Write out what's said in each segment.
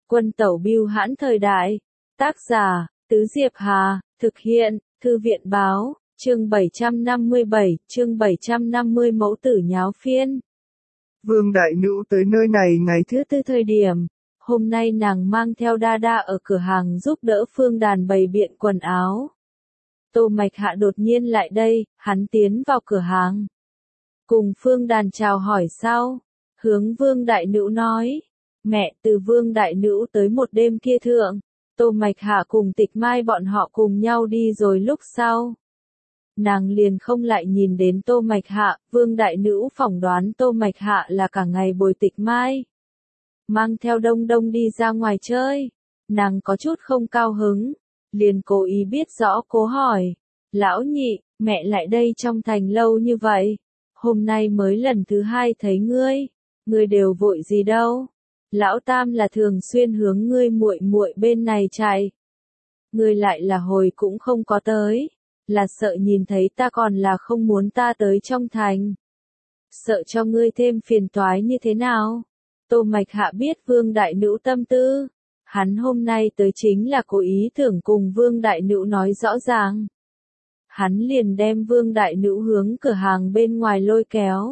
Quân tẩu bưu hãn thời đại. Tác giả, Tứ Diệp Hà, thực hiện, Thư viện báo, chương 757, chương 750 mẫu tử nháo phiên. Vương Đại Nữ tới nơi này ngày thứ tư thời điểm, hôm nay nàng mang theo đa đa ở cửa hàng giúp đỡ Phương Đàn bày biện quần áo. Tô Mạch Hạ đột nhiên lại đây, hắn tiến vào cửa hàng. Cùng Phương Đàn chào hỏi sau, hướng Vương Đại Nữ nói, mẹ, từ Vương Đại Nữ tới một đêm kia thượng, Tô Mạch Hạ cùng Tịch Mai bọn họ cùng nhau đi rồi lúc sau. Nàng liền không lại nhìn đến Tô Mạch Hạ, Vương Đại Nữ phỏng đoán Tô Mạch Hạ là cả ngày bồi Tịch Mai. Mang theo Đông Đông đi ra ngoài chơi, nàng có chút không cao hứng, liền cố ý biết rõ cố hỏi, lão nhị, mẹ lại đây trong thành lâu như vậy, hôm nay mới lần thứ hai thấy ngươi đều vội gì đâu, lão tam là thường xuyên hướng ngươi muội muội bên này chạy. Ngươi lại là hồi cũng không có tới, là sợ nhìn thấy ta còn là không muốn ta tới trong thành. Sợ cho ngươi thêm phiền toái như thế nào? Tô Mạch Hạ biết Vương Đại Nữ tâm tư, hắn hôm nay tới chính là cố ý tưởng cùng Vương Đại Nữ nói rõ ràng. Hắn liền đem Vương Đại Nữ hướng cửa hàng bên ngoài lôi kéo.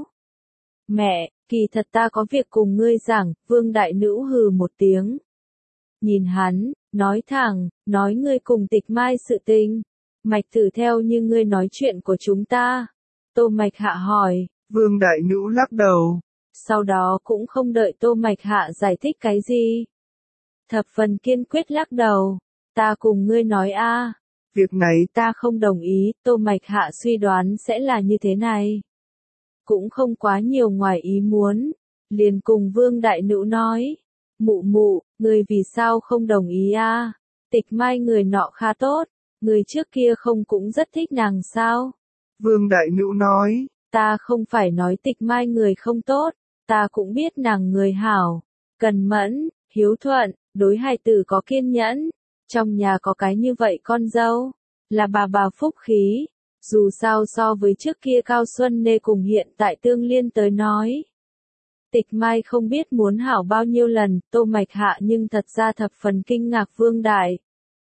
Mẹ, kỳ thật ta có việc cùng ngươi giảng, Vương Đại Nữ hừ một tiếng. Nhìn hắn, nói thẳng, nói ngươi cùng Tịch Mai sự tình. Mạch thử theo như ngươi nói chuyện của chúng ta. Tô Mạch Hạ hỏi. Vương Đại Nữ lắc đầu. Sau đó cũng không đợi Tô Mạch Hạ giải thích cái gì. Thập phần kiên quyết lắc đầu. Ta cùng ngươi nói a, việc này ta không đồng ý. Tô Mạch Hạ suy đoán sẽ là như thế này. Cũng không quá nhiều ngoài ý muốn. Liền cùng Vương Đại Nữ nói. Mụ mụ, ngươi vì sao không đồng ý a? Tịch Mai người nọ khá tốt. Người trước kia không cũng rất thích nàng sao? Vương Đại Nữ nói. Ta không phải nói Tịch Mai người không tốt, ta cũng biết nàng người hảo, cần mẫn, hiếu thuận, đối hài tử có kiên nhẫn, trong nhà có cái như vậy con dâu, là bà phúc khí, dù sao so với trước kia Cao Xuân Nê cùng hiện tại Tương Liên tới nói. Tịch Mai không biết muốn hảo bao nhiêu lần, Tô Mạch Hạ nhưng thật ra thập phần kinh ngạc Vương Đại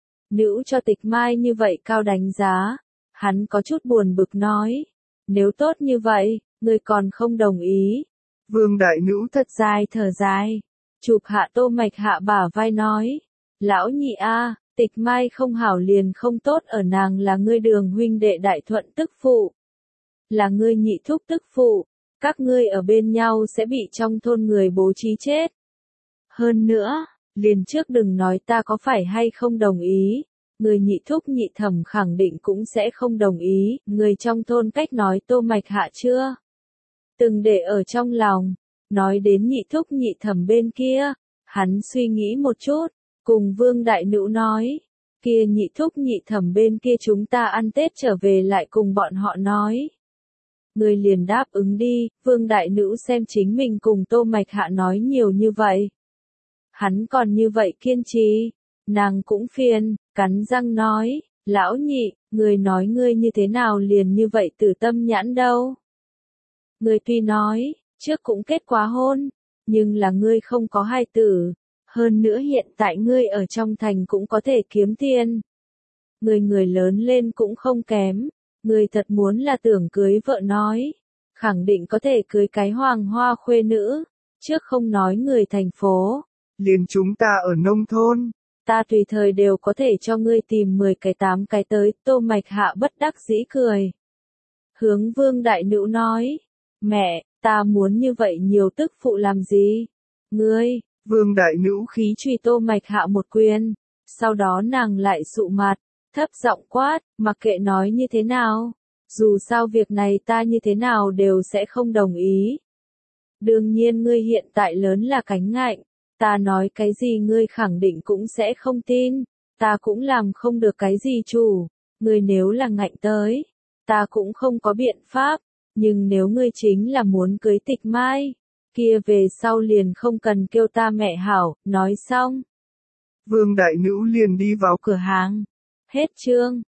Nữ cho Tịch Mai như vậy cao đánh giá, hắn có chút buồn bực nói, nếu tốt như vậy, ngươi còn không đồng ý. Vương Đại Nữ thật dài thở dài, chụp hạ Tô Mạch Hạ bả vai nói, lão nhị a, Tịch Mai không hảo liền không tốt ở nàng là ngươi Đường huynh đệ đại thuận tức phụ, là ngươi nhị thúc tức phụ, các ngươi ở bên nhau sẽ bị trong thôn người bố trí chết. Hơn nữa, liền trước đừng nói ta có phải hay không đồng ý, người nhị thúc nhị thẩm khẳng định cũng sẽ không đồng ý, người trong thôn cách nói Tô Mạch Hạ chưa từng để ở trong lòng. Nói đến nhị thúc nhị thẩm bên kia, hắn suy nghĩ một chút, cùng Vương Đại Nữ nói, kia nhị thúc nhị thẩm bên kia chúng ta ăn Tết trở về lại cùng bọn họ nói. Người liền đáp ứng đi, Vương Đại Nữ xem chính mình cùng Tô Mạch Hạ nói nhiều như vậy. Hắn còn như vậy kiên trì, nàng cũng phiền, cắn răng nói, lão nhị, người nói ngươi như thế nào liền như vậy tử tâm nhãn đâu. Ngươi tuy nói, trước cũng kết quá hôn, nhưng là ngươi không có hài tử, hơn nữa hiện tại ngươi ở trong thành cũng có thể kiếm tiền. Người lớn lên cũng không kém, ngươi thật muốn là tưởng cưới vợ nói, khẳng định có thể cưới cái hoàng hoa khuê nữ, trước không nói người thành phố. Liền chúng ta ở nông thôn. Ta tùy thời đều có thể cho ngươi tìm 10 cái 8 cái tới, Tô Mạch Hạ bất đắc dĩ cười. Hướng Vương Đại Nữ nói, mẹ, ta muốn như vậy nhiều tức phụ làm gì? Ngươi, Vương Đại Nữ khí truy Tô Mạch Hạ một quyền, sau đó nàng lại sụ mặt, thấp giọng quát, mặc kệ nói như thế nào, dù sao việc này ta như thế nào đều sẽ không đồng ý. Đương nhiên ngươi hiện tại lớn là cánh ngạnh. Ta nói cái gì ngươi khẳng định cũng sẽ không tin, ta cũng làm không được cái gì chủ, ngươi nếu là ngạnh tới, ta cũng không có biện pháp, nhưng nếu ngươi chính là muốn cưới Tịch Mai, kia về sau liền không cần kêu ta mẹ hảo, nói xong. Vương Đại Nữ liền đi vào cửa hàng. Hết chương.